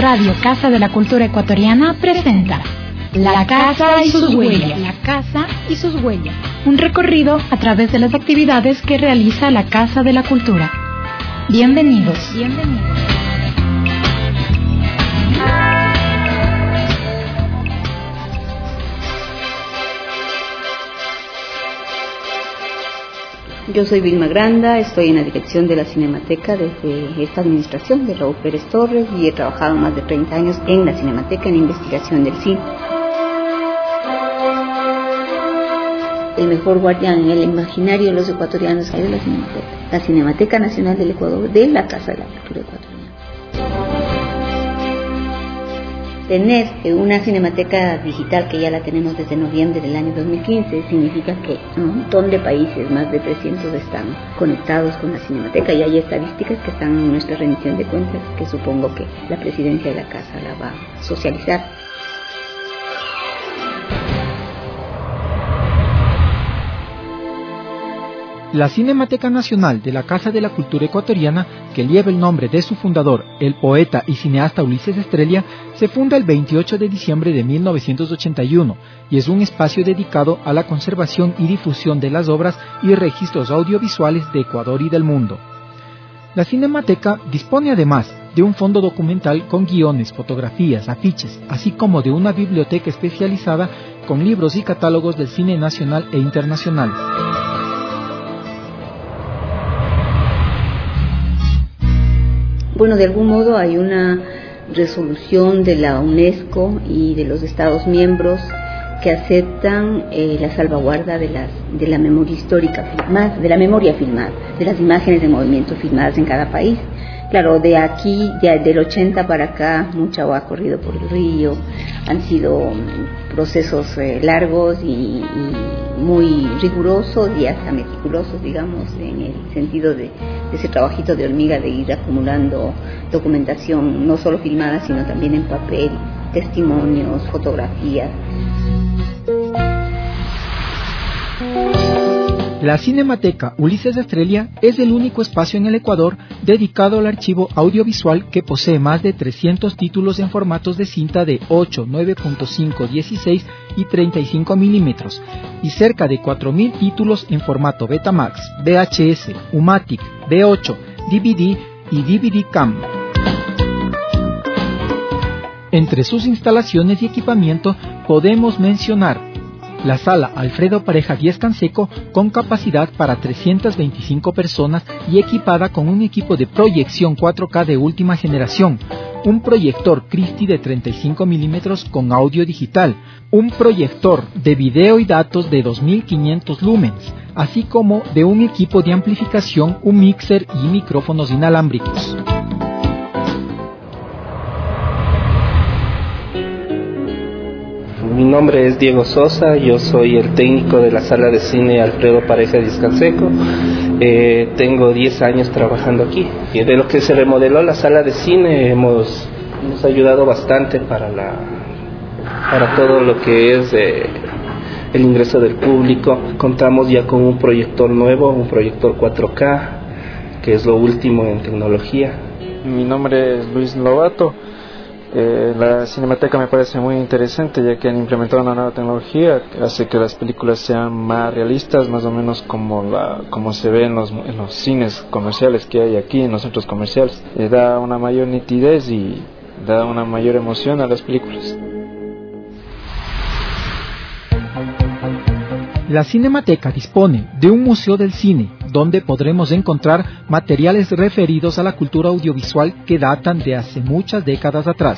Radio Casa de la Cultura Ecuatoriana presenta La Casa y sus huellas. La Casa y sus huellas. Un recorrido a través de las actividades que realiza la Casa de la Cultura. Bienvenidos. Yo soy Vilma Granda, estoy en la dirección de la Cinemateca desde esta administración de Raúl Pérez Torres y he trabajado más de 30 años en la Cinemateca en investigación del cine. El mejor guardián en el imaginario de los ecuatorianos es la Cinemateca Nacional del Ecuador, de la Casa de la Cultura Ecuatoriana. Tener una cinemateca digital, que ya la tenemos desde noviembre del año 2015, significa que un montón de países, más de 300, están conectados con la cinemateca, y hay estadísticas que están en nuestra rendición de cuentas, que supongo que la presidencia de la Casa la va a socializar. La Cinemateca Nacional de la Casa de la Cultura Ecuatoriana, que lleva el nombre de su fundador, el poeta y cineasta Ulises Estrella, se funda el 28 de diciembre de 1981 y es un espacio dedicado a la conservación y difusión de las obras y registros audiovisuales de Ecuador y del mundo. La Cinemateca dispone además de un fondo documental con guiones, fotografías, afiches, así como de una biblioteca especializada con libros y catálogos del cine nacional e internacional. Bueno, de algún modo hay una resolución de la UNESCO y de los Estados miembros que aceptan la salvaguarda de la memoria histórica filmada, de la memoria filmada, de las imágenes de movimiento filmadas en cada país. Claro, de aquí, ya del 80 para acá, mucha agua ha corrido por el río, han sido procesos largos y muy rigurosos y hasta meticulosos, digamos, en el sentido de ese trabajito de hormiga de ir acumulando documentación, no solo filmada, sino también en papel, testimonios, fotografías. La Cinemateca Ulises Estrella es el único espacio en el Ecuador dedicado al archivo audiovisual que posee más de 300 títulos en formatos de cinta de 8, 9.5, 16 y 35 milímetros y cerca de 4.000 títulos en formato Betamax, VHS, Umatic, V8, DVD y DVD Cam. Entre sus instalaciones y equipamiento podemos mencionar la Sala Alfredo Pareja Díez Canseco, con capacidad para 325 personas y equipada con un equipo de proyección 4K de última generación, un proyector Christie de 35 milímetros con audio digital, un proyector de video y datos de 2500 lumens, así como de un equipo de amplificación, un mixer y micrófonos inalámbricos. Mi nombre es Diego Sosa, yo soy el técnico de la Sala de Cine Alfredo Pareja Díez Canseco. Tengo 10 años trabajando aquí. Y de lo que se remodeló la Sala de Cine hemos ayudado bastante para todo lo que es el ingreso del público. Contamos ya con un proyector nuevo, un proyector 4K, que es lo último en tecnología. Mi nombre es Luis Lobato. La Cinemateca me parece muy interesante, ya que han implementado una nueva tecnología que hace que las películas sean más realistas, más o menos como se ve en los cines comerciales que hay aquí, en los centros comerciales. Da una mayor nitidez y da una mayor emoción a las películas. La Cinemateca dispone de un museo del cine, donde podremos encontrar materiales referidos a la cultura audiovisual que datan de hace muchas décadas atrás.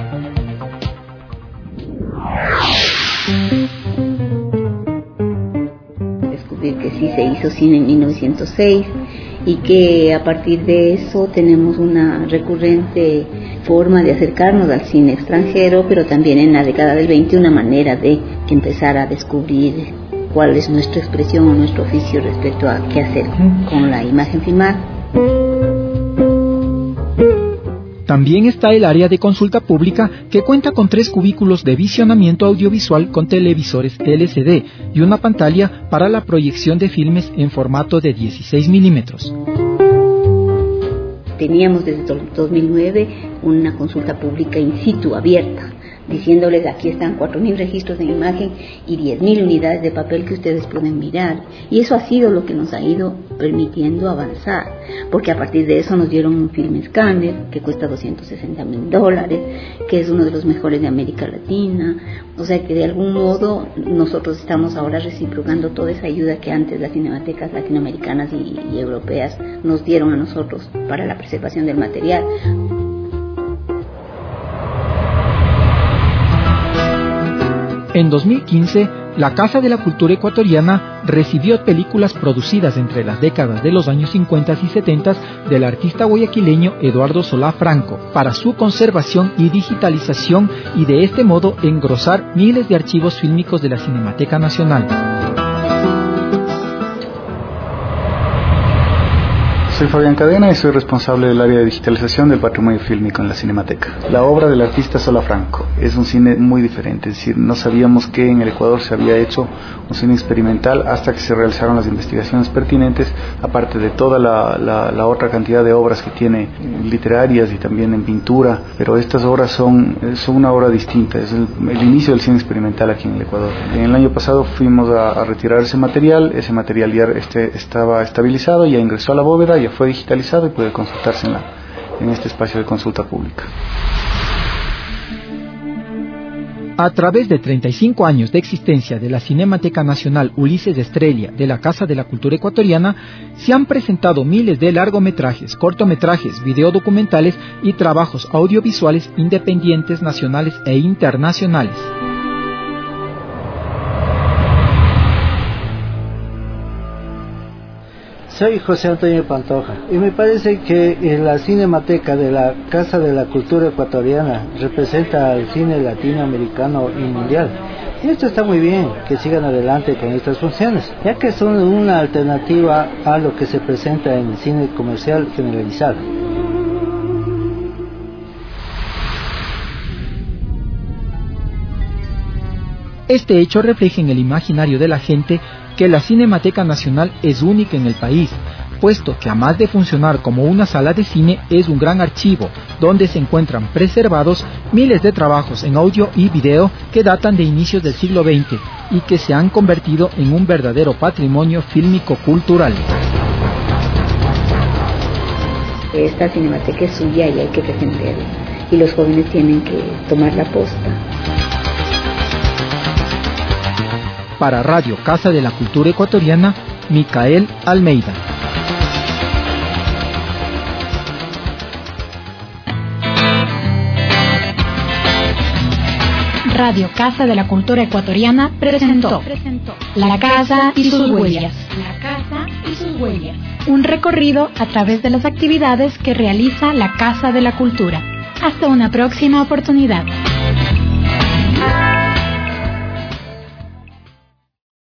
Descubrir que sí se hizo cine en 1906 y que a partir de eso tenemos una recurrente forma de acercarnos al cine extranjero, pero también en la década del 20 una manera de empezar a descubrir cuál es nuestra expresión o nuestro oficio respecto a qué hacer con la imagen filmada. También está el área de consulta pública, que cuenta con 3 cubículos de visionamiento audiovisual con televisores LCD y una pantalla para la proyección de filmes en formato de 16 milímetros. teníamos desde 2009 una consulta pública in situ abierta, diciéndoles aquí están 4.000 registros de imagen y 10.000 unidades de papel que ustedes pueden mirar, y eso ha sido lo que nos ha ido permitiendo avanzar, porque a partir de eso nos dieron un film escáner que cuesta $260,000, que es uno de los mejores de América Latina, o sea que de algún modo nosotros estamos ahora reciprocando toda esa ayuda que antes las cinematecas latinoamericanas y europeas nos dieron a nosotros para la preservación del material. En 2015, la Casa de la Cultura Ecuatoriana recibió películas producidas entre las décadas de los años 50 y 70 del artista guayaquileño Eduardo Solá Franco para su conservación y digitalización, y de este modo engrosar miles de archivos fílmicos de la Cinemateca Nacional. Soy Fabián Cadena y soy responsable del área de digitalización del patrimonio fílmico en la Cinemateca. La obra del artista Solá Franco es un cine muy diferente, es decir, no sabíamos que en el Ecuador se había hecho un cine experimental hasta que se realizaron las investigaciones pertinentes, aparte de toda la otra cantidad de obras que tiene literarias y también en pintura, pero estas obras son una obra distinta, es el inicio del cine experimental aquí en el Ecuador. En el año pasado fuimos a retirar ese material ya estaba estabilizado, ya ingresó a la bóveda, ya fue digitalizado y puede consultarse en este espacio de consulta pública. A través de 35 años de existencia de la Cinemateca Nacional Ulises Estrella de la Casa de la Cultura Ecuatoriana, se han presentado miles de largometrajes, cortometrajes, videodocumentales y trabajos audiovisuales independientes nacionales e internacionales. Soy José Antonio Pantoja y me parece que la Cinemateca de la Casa de la Cultura Ecuatoriana representa al cine latinoamericano y mundial. Y esto está muy bien, que sigan adelante con estas funciones, ya que son una alternativa a lo que se presenta en el cine comercial generalizado. Este hecho refleja en el imaginario de la gente que la Cinemateca Nacional es única en el país, puesto que además de funcionar como una sala de cine, es un gran archivo donde se encuentran preservados miles de trabajos en audio y video que datan de inicios del siglo XX y que se han convertido en un verdadero patrimonio fílmico cultural. Esta Cinemateca es suya y hay que defenderla, y los jóvenes tienen que tomar la posta. Para Radio Casa de la Cultura Ecuatoriana, Micael Almeida. Radio Casa de la Cultura Ecuatoriana presentó La Casa y sus huellas. La Casa y sus huellas. Un recorrido a través de las actividades que realiza la Casa de la Cultura. Hasta una próxima oportunidad.